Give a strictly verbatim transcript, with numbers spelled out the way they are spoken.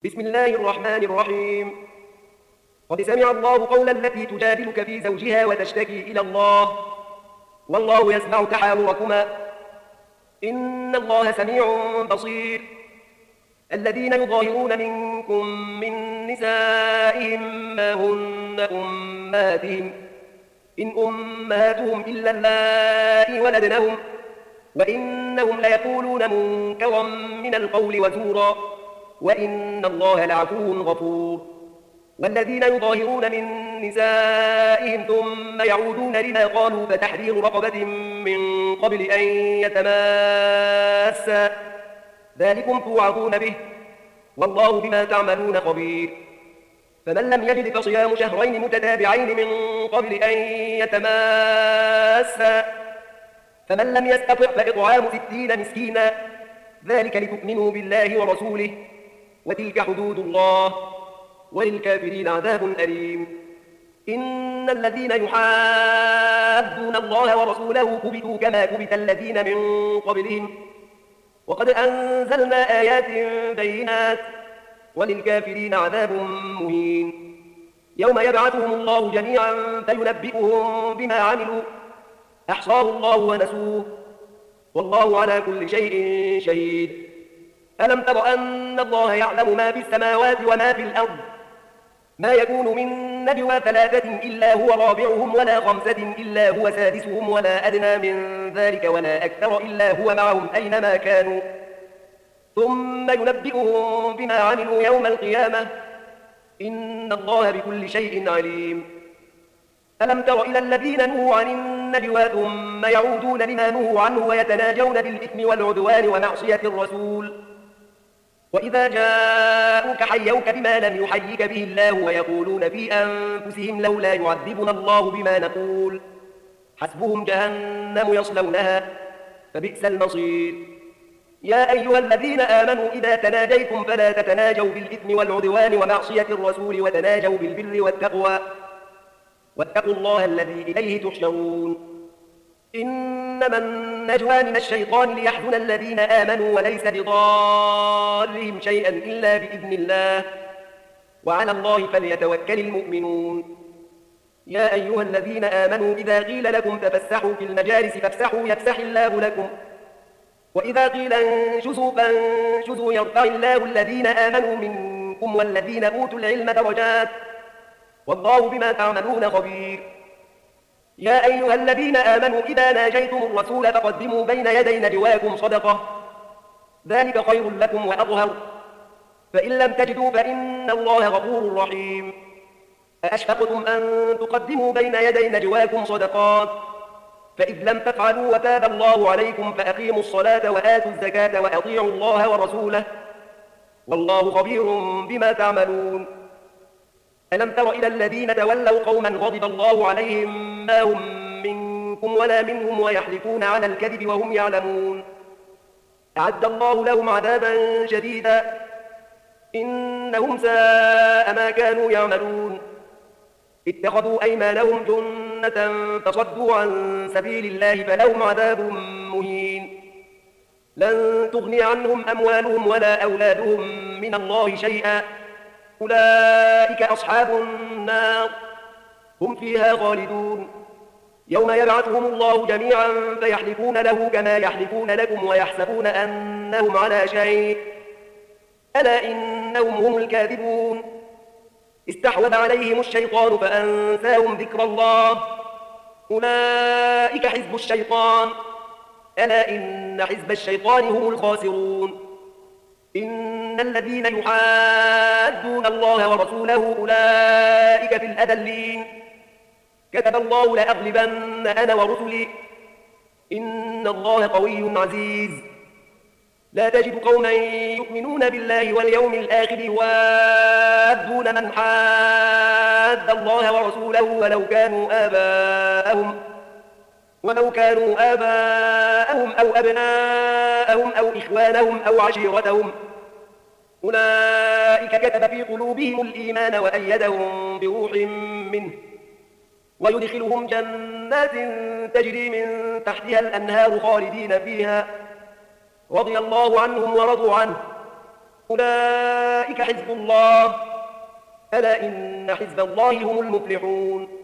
بسم الله الرحمن الرحيم. قد سمع الله قول التي تجادلك في زوجها وتشتكي إلى الله والله يسمع تحاوركما إن الله سميع بصير. الذين يظاهرون منكم من نسائهم ما هن أمهاتهم إن أمهاتهم إلا اللائي ولدنهم وإنهم ليقولون منكرا من القول وزورا وإن الله لعفو غفور. والذين يظاهرون من نسائهم ثم يعودون لما قالوا فتحرير رقبة من قبل أن يتماسا ذلكم توعظون به والله بما تعملون خبير. فمن لم يجد فصيام شهرين متتابعين من قبل أن يتماسا فمن لم يستطع فإطعام ستين مسكينا ذلك لتؤمنوا بالله ورسوله وتلك حدود الله وللكافرين عذاب أليم. إن الذين يحادون الله ورسوله كبتوا كما كبت الذين من قبلهم وقد أنزلنا آيات بينات وللكافرين عذاب مهين. يوم يبعثهم الله جميعا فينبئهم بما عملوا أحصاه الله ونسوه والله على كل شيء شهيد. ألم تر أن الله يعلم ما في السماوات وما في الأرض ما يكون من نجوى ثلاثة إلا هو رابعهم ولا خمسة إلا هو سادسهم ولا أدنى من ذلك ولا أكثر إلا هو معهم أينما كانوا ثم ينبئهم بما عملوا يوم القيامة إن الله بكل شيء عليم. ألم تر إلى الذين نهوا عن النجوى ثم يعودون لما نهوا عنه ويتناجون بالإثم والعدوان ومعصية الرسول وإذا جاءوك حيوك بما لم يحيك به الله ويقولون في أنفسهم لولا يعذبنا الله بما نقول حسبهم جهنم يصلونها فبئس المصير. يا أيها الذين آمنوا إذا تناجيتم فلا تتناجوا بالإثم والعدوان ومعصية الرسول وتناجوا بالبر والتقوى واتقوا الله الذي إليه تحشرون. إنما النجوى من الشيطان ليحزن الذين آمنوا وليس بضارهم شيئا إلا بإذن الله وعلى الله فليتوكل المؤمنون. يا أيها الذين آمنوا إذا قيل لكم تفسحوا في المجالس فافسحوا يفسح الله لكم وإذا قيل انشزوا فانشزوا يرفع الله الذين آمنوا منكم والذين أوتوا العلم درجات والله بما تعملون خبير. يا أيها الذين آمنوا إذا ناجيتم الرسول فقدموا بين يدي نجواكم صدقة ذلك خير لكم وأطهر فإن لم تجدوا فإن الله غفور رحيم. أأشفقتم أن تقدموا بين يدي نجواكم صدقات فإذ لم تفعلوا وتاب الله عليكم فأقيموا الصلاة وآتوا الزكاة وأطيعوا الله ورسوله والله خبير بما تعملون. ألم تر إلى الذين تولوا قوما غضب الله عليهم ما هم منكم ولا منهم ويحلفون على الكذب وهم يعلمون أعد الله لهم عذابا شديدا إنهم ساء ما كانوا يعملون. اتخذوا أيمانهم جنة فصدوا عن سبيل الله فلهم عذاب مهين. لن تغني عنهم أموالهم ولا أولادهم من الله شيئا أولئك أصحاب النار هم فيها خالدون. يوم يبعثهم الله جميعا فيحلفون له كما يحلفون لكم ويحسبون أنهم على شيء ألا إنهم هم الكاذبون. استحوذ عليهم الشيطان فأنساهم ذكر الله أولئك حزب الشيطان ألا إن حزب الشيطان هم الخاسرون. إن الذين يحادون الله ورسوله أولئك في الأذلين كتب الله لأغلبن أنا ورسلي إن الله قوي عزيز. لا تجد قوما يؤمنون بالله واليوم الآخر يوادون من حاد الله ورسوله ولو كانوا آباءهم ولو كانوا آباءهم أو أبناءهم أو إخوانهم أو عشيرتهم أولئك كتب في قلوبهم الإيمان وأيدهم بروح منه ويدخلهم جنات تجري من تحتها الأنهار خالدين فيها رضي الله عنهم ورضوا عنه أولئك حزب الله ألا إن حزب الله هم المفلحون